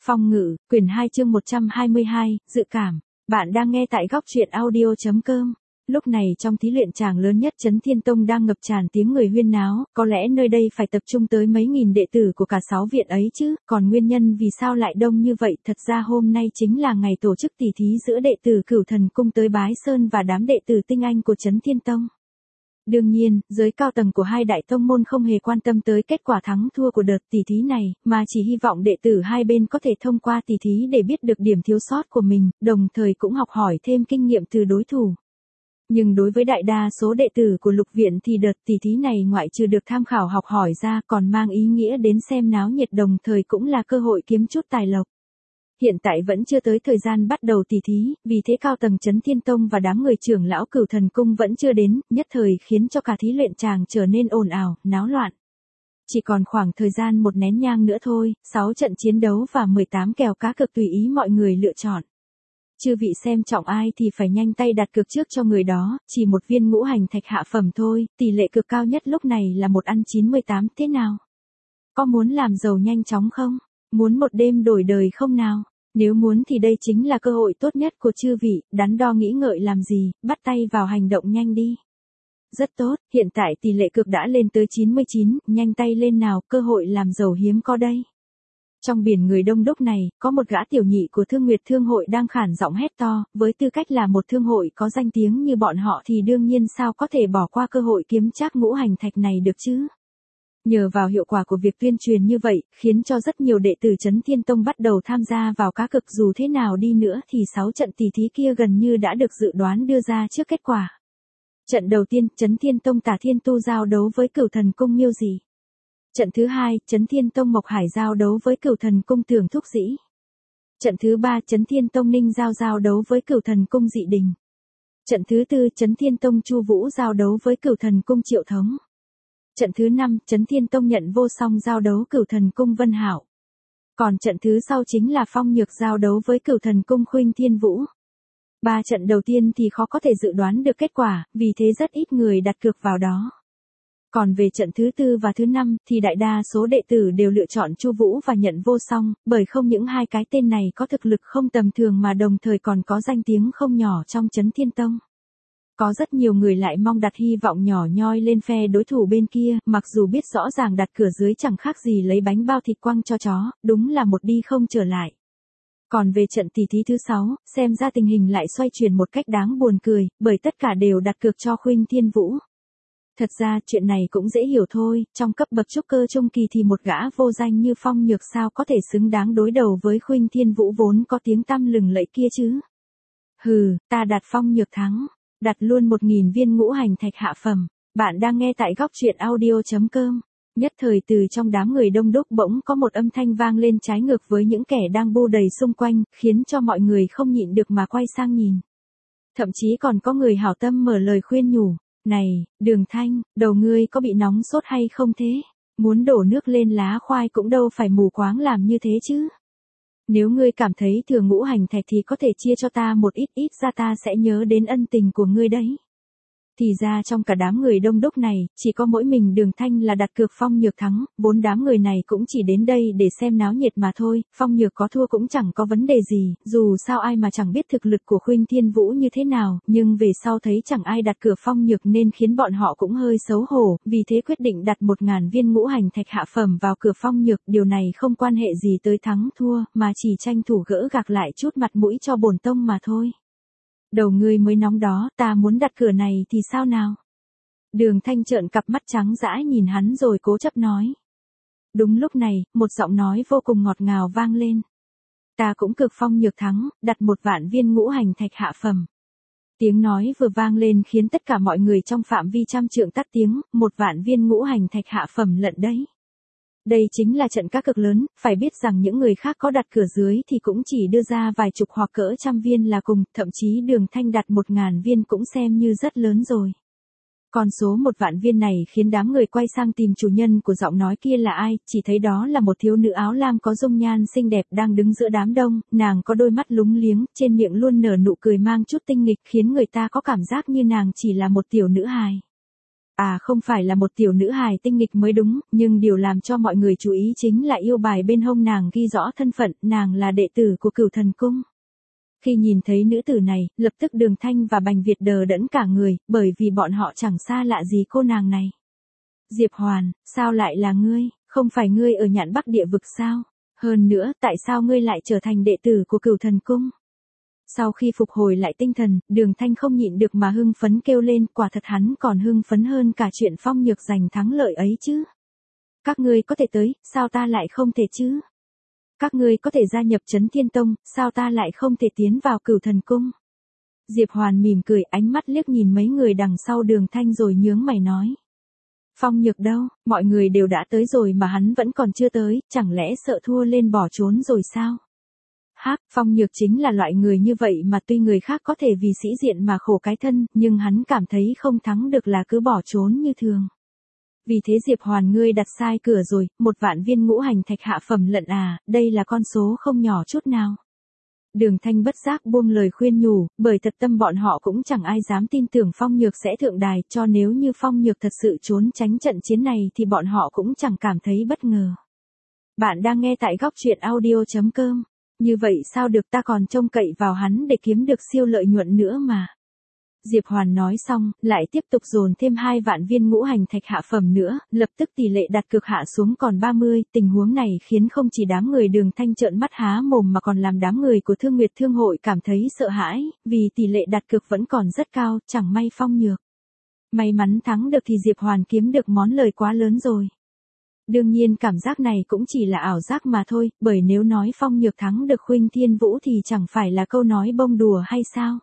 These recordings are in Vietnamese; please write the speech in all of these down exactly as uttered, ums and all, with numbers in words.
Phong ngữ, quyển hai chương một trăm hai mươi hai, dự cảm. Bạn đang nghe tại góc truyện audio chấm com. Lúc này trong thí luyện tràng lớn nhất Chấn Thiên Tông đang ngập tràn tiếng người huyên náo, có lẽ nơi đây phải tập trung tới mấy nghìn đệ tử của cả sáu viện ấy chứ, còn nguyên nhân vì sao lại đông như vậy, thật ra hôm nay chính là ngày tổ chức tỷ thí giữa đệ tử Cửu Thần Cung tới Bái Sơn và đám đệ tử tinh anh của Chấn Thiên Tông. Đương nhiên, giới cao tầng của hai đại tông môn không hề quan tâm tới kết quả thắng thua của đợt tỷ thí này, mà chỉ hy vọng đệ tử hai bên có thể thông qua tỷ thí để biết được điểm thiếu sót của mình, đồng thời cũng học hỏi thêm kinh nghiệm từ đối thủ. Nhưng đối với đại đa số đệ tử của lục viện thì đợt tỷ thí này ngoại trừ được tham khảo học hỏi ra còn mang ý nghĩa đến xem náo nhiệt, đồng thời cũng là cơ hội kiếm chút tài lộc. Hiện tại vẫn chưa tới thời gian bắt đầu tỷ thí, vì thế cao tầng Chấn Thiên Tông và đám người trưởng lão Cửu Thần Cung vẫn chưa đến, nhất thời khiến cho cả thí luyện tràng trở nên ồn ào, náo loạn. Chỉ còn khoảng thời gian một nén nhang nữa thôi, sáu trận chiến đấu và mười tám kèo cá cược tùy ý mọi người lựa chọn. Chư vị xem trọng ai thì phải nhanh tay đặt cược trước cho người đó, chỉ một viên ngũ hành thạch hạ phẩm thôi, tỷ lệ cược cao nhất lúc này là một ăn chín mươi tám, thế nào? Có muốn làm giàu nhanh chóng không? Muốn một đêm đổi đời không nào? Nếu muốn thì đây chính là cơ hội tốt nhất của chư vị, đắn đo nghĩ ngợi làm gì, bắt tay vào hành động nhanh đi. Rất tốt, hiện tại tỷ lệ cược đã lên tới chín mươi chín, nhanh tay lên nào, cơ hội làm giàu hiếm có đây. Trong biển người đông đúc này, có một gã tiểu nhị của Thương Nguyệt Thương hội đang khản giọng hét to, với tư cách là một thương hội có danh tiếng như bọn họ thì đương nhiên sao có thể bỏ qua cơ hội kiếm trác ngũ hành thạch này được chứ. Nhờ vào hiệu quả của việc tuyên truyền như vậy, khiến cho rất nhiều đệ tử Chấn Thiên Tông bắt đầu tham gia vào cá cược, dù thế nào đi nữa thì sáu trận tỷ thí kia gần như đã được dự đoán đưa ra trước kết quả. Trận đầu tiên, Chấn Thiên Tông Tả Thiên Tu giao đấu với Cửu Thần Cung Miêu Dị. Trận thứ hai, Chấn Thiên Tông Mộc Hải giao đấu với Cửu Thần Cung Tưởng Thúc Dĩ. Trận thứ ba, Chấn Thiên Tông Ninh Giao giao đấu với Cửu Thần Cung Dị Đình. Trận thứ tư, Chấn Thiên Tông Chu Vũ giao đấu với Cửu Thần Cung Triệu Thống. Trận thứ năm, Chấn Thiên Tông Nhận Vô Song giao đấu Cửu Thần Cung Vân Hạo. Còn trận thứ sau chính là Phong Nhược giao đấu với Cửu Thần Cung Khuynh Thiên Vũ. Ba trận đầu tiên thì khó có thể dự đoán được kết quả, vì thế rất ít người đặt cược vào đó. Còn về trận thứ tư và thứ năm thì đại đa số đệ tử đều lựa chọn Chu Vũ và Nhận Vô Song, bởi không những hai cái tên này có thực lực không tầm thường mà đồng thời còn có danh tiếng không nhỏ trong Chấn Thiên Tông. Có rất nhiều người lại mong đặt hy vọng nhỏ nhoi lên phe đối thủ bên kia, mặc dù biết rõ ràng đặt cửa dưới chẳng khác gì lấy bánh bao thịt quăng cho chó, đúng là một đi không trở lại. Còn về trận tỷ thí thứ sáu, xem ra tình hình lại xoay chuyển một cách đáng buồn cười, bởi tất cả đều đặt cược cho Khuynh Thiên Vũ. Thật ra chuyện này cũng dễ hiểu thôi, trong cấp bậc trúc cơ trung kỳ thì một gã vô danh như Phong Nhược sao có thể xứng đáng đối đầu với Khuynh Thiên Vũ vốn có tiếng tăm lừng lẫy kia chứ. Hừ, ta đặt Phong Nhược thắng. Đặt luôn một nghìn viên ngũ hành thạch hạ phẩm. Bạn đang nghe tại góc truyện audio chấm com. Nhất thời từ trong đám người đông đúc bỗng có một âm thanh vang lên trái ngược với những kẻ đang bu đầy xung quanh, khiến cho mọi người không nhịn được mà quay sang nhìn. Thậm chí còn có người hảo tâm mở lời khuyên nhủ. Này, Đường Thanh, đầu ngươi có bị nóng sốt hay không thế? Muốn đổ nước lên lá khoai cũng đâu phải mù quáng làm như thế chứ. Nếu ngươi cảm thấy thừa ngũ hành thạch thì có thể chia cho ta một ít, ít ra ta sẽ nhớ đến ân tình của ngươi đấy. Thì ra trong cả đám người đông đúc này, chỉ có mỗi mình Đường Thanh là đặt cược Phong Nhược thắng, bốn đám người này cũng chỉ đến đây để xem náo nhiệt mà thôi, Phong Nhược có thua cũng chẳng có vấn đề gì, dù sao ai mà chẳng biết thực lực của Khuynh Thiên Vũ như thế nào, nhưng về sau thấy chẳng ai đặt cược Phong Nhược nên khiến bọn họ cũng hơi xấu hổ, vì thế quyết định đặt một ngàn viên ngũ hành thạch hạ phẩm vào cửa Phong Nhược, điều này không quan hệ gì tới thắng thua, mà chỉ tranh thủ gỡ gạc lại chút mặt mũi cho bổn tông mà thôi. Đầu ngươi mới nóng đó, ta muốn đặt cửa này thì sao nào? Đường Thanh trợn cặp mắt trắng dã nhìn hắn rồi cố chấp nói. Đúng lúc này, một giọng nói vô cùng ngọt ngào vang lên. Ta cũng cược Phong Nhược thắng, đặt một vạn viên ngũ hành thạch hạ phẩm. Tiếng nói vừa vang lên khiến tất cả mọi người trong phạm vi trăm trượng tắt tiếng, một vạn viên ngũ hành thạch hạ phẩm lận đấy. Đây chính là trận cá cược lớn, phải biết rằng những người khác có đặt cửa dưới thì cũng chỉ đưa ra vài chục hoặc cỡ trăm viên là cùng, thậm chí Đường Thanh đặt một ngàn viên cũng xem như rất lớn rồi. Con số một vạn viên này khiến đám người quay sang tìm chủ nhân của giọng nói kia là ai, chỉ thấy đó là một thiếu nữ áo lam có dung nhan xinh đẹp đang đứng giữa đám đông, nàng có đôi mắt lúng liếng, trên miệng luôn nở nụ cười mang chút tinh nghịch khiến người ta có cảm giác như nàng chỉ là một tiểu nữ hài. À không phải là một tiểu nữ hài tinh nghịch mới đúng, nhưng điều làm cho mọi người chú ý chính là yêu bài bên hông nàng ghi rõ thân phận, nàng là đệ tử của Cửu Thần Cung. Khi nhìn thấy nữ tử này, lập tức Đường Thanh và Bành Việt đờ đẫn cả người, bởi vì bọn họ chẳng xa lạ gì cô nàng này. Diệp Hoàn, sao lại là ngươi, không phải ngươi ở Nhạn Bắc địa vực sao? Hơn nữa, tại sao ngươi lại trở thành đệ tử của Cửu Thần Cung? Sau khi phục hồi lại tinh thần, Đường Thanh không nhịn được mà hưng phấn kêu lên, quả thật hắn còn hưng phấn hơn cả chuyện Phong Nhược giành thắng lợi ấy chứ. Các ngươi có thể tới, sao ta lại không thể chứ? Các ngươi có thể gia nhập Chấn Thiên Tông, sao ta lại không thể tiến vào Cửu Thần Cung? Diệp Hoàn mỉm cười, ánh mắt liếc nhìn mấy người đằng sau Đường Thanh rồi nhướng mày nói. Phong Nhược đâu, mọi người đều đã tới rồi mà hắn vẫn còn chưa tới, chẳng lẽ sợ thua lên bỏ trốn rồi sao? Hắc, Phong Nhược chính là loại người như vậy mà tuy người khác có thể vì sĩ diện mà khổ cái thân, nhưng hắn cảm thấy không thắng được là cứ bỏ trốn như thường. Vì thế Diệp Hoàn ngươi đặt sai cửa rồi, một vạn viên ngũ hành thạch hạ phẩm lận à, đây là con số không nhỏ chút nào. Đường Thanh bất giác buông lời khuyên nhủ, bởi thật tâm bọn họ cũng chẳng ai dám tin tưởng Phong Nhược sẽ thượng đài, cho nếu như Phong Nhược thật sự trốn tránh trận chiến này thì bọn họ cũng chẳng cảm thấy bất ngờ. Bạn đang nghe tại góc truyện audio chấm com. Như vậy sao được, ta còn trông cậy vào hắn để kiếm được siêu lợi nhuận nữa mà. Diệp Hoàn nói xong, lại tiếp tục dồn thêm hai vạn viên ngũ hành thạch hạ phẩm nữa, lập tức tỷ lệ đặt cược hạ xuống còn ba mươi, tình huống này khiến không chỉ đám người Đường Thanh trợn mắt há mồm mà còn làm đám người của Thương Nguyệt Thương hội cảm thấy sợ hãi, vì tỷ lệ đặt cược vẫn còn rất cao, chẳng may Phong Nhược may mắn thắng được thì Diệp Hoàn kiếm được món lời quá lớn rồi. Đương nhiên cảm giác này cũng chỉ là ảo giác mà thôi, bởi nếu nói Phong Nhược thắng được Khuynh Thiên Vũ thì chẳng phải là câu nói bông đùa hay sao?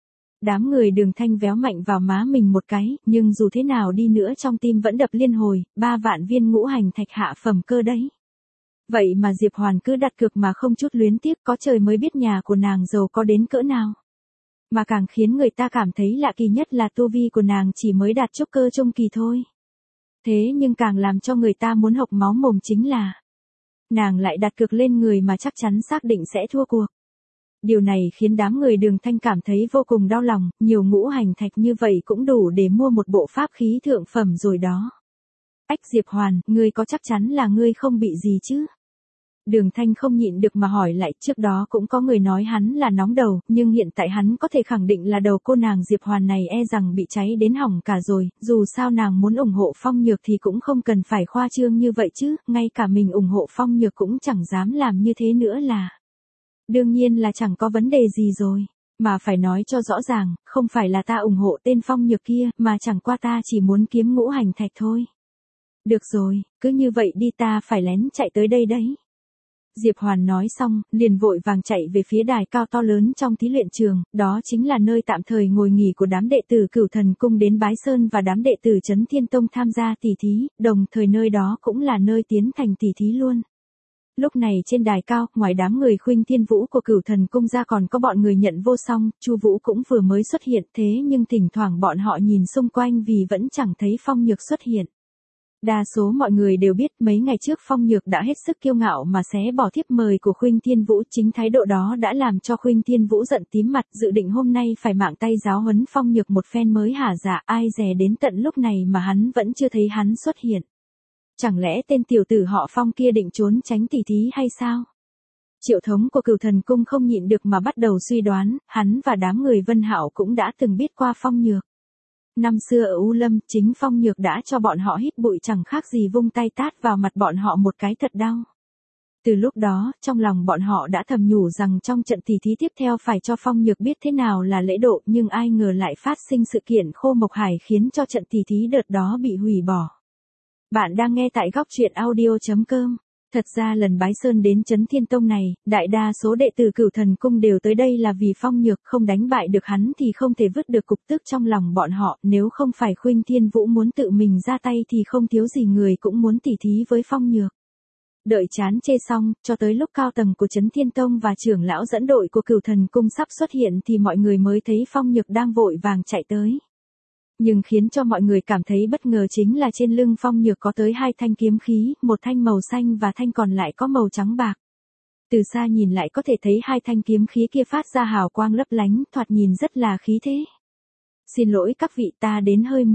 Đám người Đường Thanh véo mạnh vào má mình một cái, nhưng dù thế nào đi nữa trong tim vẫn đập liên hồi, ba vạn viên ngũ hành thạch hạ phẩm cơ đấy. Vậy mà Diệp Hoàn cứ đặt cược mà không chút luyến tiếc, có trời mới biết nhà của nàng giàu có đến cỡ nào. Mà càng khiến người ta cảm thấy lạ kỳ nhất là tu vi của nàng chỉ mới đạt trúc cơ trung kỳ thôi. Thế nhưng càng làm cho người ta muốn hộc máu mồm chính là nàng lại đặt cược lên người mà chắc chắn xác định sẽ thua cuộc. Điều này khiến đám người Đường Thanh cảm thấy vô cùng đau lòng, nhiều ngũ hành thạch như vậy cũng đủ để mua một bộ pháp khí thượng phẩm rồi đó. Ách Diệp Hoàn, ngươi có chắc chắn là ngươi không bị gì chứ? Đường Thanh không nhịn được mà hỏi lại, trước đó cũng có người nói hắn là nóng đầu, nhưng hiện tại hắn có thể khẳng định là đầu cô nàng Diệp Hoàn này e rằng bị cháy đến hỏng cả rồi, dù sao nàng muốn ủng hộ Phong Nhược thì cũng không cần phải khoa trương như vậy chứ, ngay cả mình ủng hộ Phong Nhược cũng chẳng dám làm như thế nữa là. Đương nhiên là chẳng có vấn đề gì rồi, mà phải nói cho rõ ràng, không phải là ta ủng hộ tên Phong Nhược kia, mà chẳng qua ta chỉ muốn kiếm ngũ hành thạch thôi. Được rồi, cứ như vậy đi, ta phải lén chạy tới đây đấy. Diệp Hoàn nói xong, liền vội vàng chạy về phía đài cao to lớn trong thí luyện trường, đó chính là nơi tạm thời ngồi nghỉ của đám đệ tử Cửu Thần Cung đến Bái Sơn và đám đệ tử Chấn Thiên Tông tham gia tỷ thí, đồng thời nơi đó cũng là nơi tiến thành tỷ thí luôn. Lúc này trên đài cao, ngoài đám người Khuynh Thiên Vũ của Cửu Thần Cung ra còn có bọn người Nhận Vô Song, Chu Vũ cũng vừa mới xuất hiện, thế nhưng thỉnh thoảng bọn họ nhìn xung quanh vì vẫn chẳng thấy Phong Nhược xuất hiện. Đa số mọi người đều biết mấy ngày trước Phong Nhược đã hết sức kiêu ngạo mà xé bỏ thiếp mời của Khuynh Thiên Vũ, chính thái độ đó đã làm cho Khuynh Thiên Vũ giận tím mặt, dự định hôm nay phải mạng tay giáo huấn Phong Nhược một phen mới hả dạ, ai dè đến tận lúc này mà hắn vẫn chưa thấy hắn xuất hiện. Chẳng lẽ tên tiểu tử họ Phong kia định trốn tránh tỷ thí hay sao? Triệu Thống của Cửu Thần Cung không nhịn được mà bắt đầu suy đoán, hắn và đám người Vân Hạo cũng đã từng biết qua Phong Nhược. Năm xưa ở U Lâm, chính Phong Nhược đã cho bọn họ hít bụi, chẳng khác gì vung tay tát vào mặt bọn họ một cái thật đau. Từ lúc đó, trong lòng bọn họ đã thầm nhủ rằng trong trận tỷ thí tiếp theo phải cho Phong Nhược biết thế nào là lễ độ, nhưng ai ngờ lại phát sinh sự kiện Khô Mộc Hải khiến cho trận tỷ thí đợt đó bị hủy bỏ. Bạn đang nghe tại góc truyện audio chấm com. Thật ra lần Bái Sơn đến Chấn Thiên Tông này, đại đa số đệ tử Cửu Thần Cung đều tới đây là vì Phong Nhược, không đánh bại được hắn thì không thể vứt được cục tức trong lòng bọn họ, nếu không phải Khuynh Thiên Vũ muốn tự mình ra tay thì không thiếu gì người cũng muốn tỉ thí với Phong Nhược. Đợi chán chê xong, cho tới lúc cao tầng của Chấn Thiên Tông và trưởng lão dẫn đội của Cửu Thần Cung sắp xuất hiện thì mọi người mới thấy Phong Nhược đang vội vàng chạy tới. Nhưng khiến cho mọi người cảm thấy bất ngờ chính là trên lưng Phong Nhược có tới hai thanh kiếm khí, một thanh màu xanh và thanh còn lại có màu trắng bạc. Từ xa nhìn lại có thể thấy hai thanh kiếm khí kia phát ra hào quang lấp lánh, thoạt nhìn rất là khí thế. Xin lỗi các vị, ta đến hơi muộn.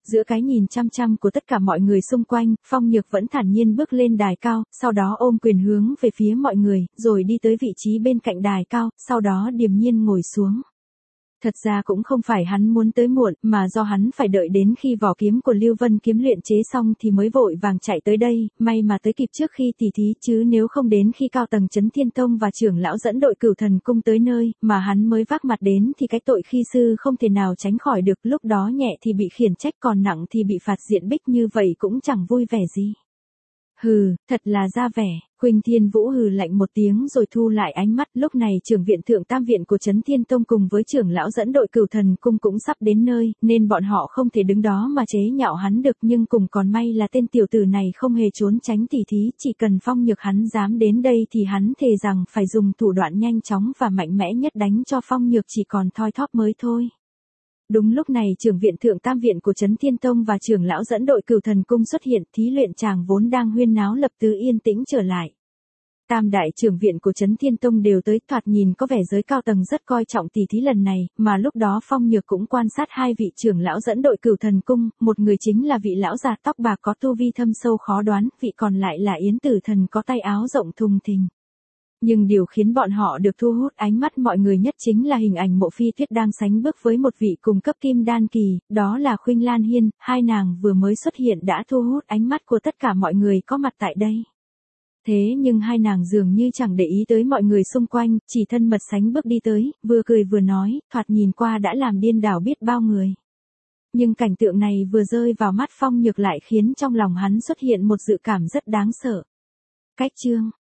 giữa cái nhìn chăm chăm của tất cả mọi người xung quanh, Phong Nhược vẫn thản nhiên bước lên đài cao, sau đó ôm quyền hướng về phía mọi người, rồi đi tới vị trí bên cạnh đài cao, sau đó điềm nhiên ngồi xuống. Thật ra cũng không phải hắn muốn tới muộn, mà do hắn phải đợi đến khi vỏ kiếm của Lưu Vân Kiếm luyện chế xong thì mới vội vàng chạy tới đây, may mà tới kịp trước khi tỉ thí, chứ nếu không đến khi cao tầng Chấn Thiên Tông và trưởng lão dẫn đội Cửu Thần Cung tới nơi, mà hắn mới vác mặt đến thì cái tội khi sư không thể nào tránh khỏi được, lúc đó nhẹ thì bị khiển trách còn nặng thì bị phạt diện bích, như vậy cũng chẳng vui vẻ gì. Hừ, thật là ra vẻ. Khuynh Thiên Vũ hừ lạnh một tiếng rồi thu lại ánh mắt, lúc này trưởng viện thượng tam viện của Chấn Thiên Tông cùng với trưởng lão dẫn đội Cửu Thần Cung cũng sắp đến nơi, nên bọn họ không thể đứng đó mà chế nhạo hắn được, nhưng cùng còn may là tên tiểu tử này không hề trốn tránh tỉ thí, chỉ cần Phong Nhược hắn dám đến đây thì hắn thề rằng phải dùng thủ đoạn nhanh chóng và mạnh mẽ nhất đánh cho Phong Nhược chỉ còn thoi thóp mới thôi. Đúng lúc này trưởng viện thượng tam viện của Chấn Thiên Tông và trưởng lão dẫn đội Cửu Thần Cung xuất hiện, thí luyện chàng vốn đang huyên náo lập tức yên tĩnh trở lại. Tam đại trưởng viện của Chấn Thiên Tông đều tới, thoạt nhìn có vẻ giới cao tầng rất coi trọng tỷ thí lần này, mà lúc đó Phong Nhược cũng quan sát hai vị trưởng lão dẫn đội Cửu Thần Cung, một người chính là vị lão già tóc bạc có tu vi thâm sâu khó đoán, vị còn lại là Yến Tử Thần có tay áo rộng thùng thình. Nhưng điều khiến bọn họ được thu hút ánh mắt mọi người nhất chính là hình ảnh Mộ Phi Tuyết đang sánh bước với một vị cùng cấp kim đan kỳ, đó là Khuynh Lan Hiên, hai nàng vừa mới xuất hiện đã thu hút ánh mắt của tất cả mọi người có mặt tại đây. Thế nhưng hai nàng dường như chẳng để ý tới mọi người xung quanh, chỉ thân mật sánh bước đi tới, vừa cười vừa nói, thoạt nhìn qua đã làm điên đảo biết bao người. Nhưng cảnh tượng này vừa rơi vào mắt Phong Nhược lại khiến trong lòng hắn xuất hiện một dự cảm rất đáng sợ. Cách chương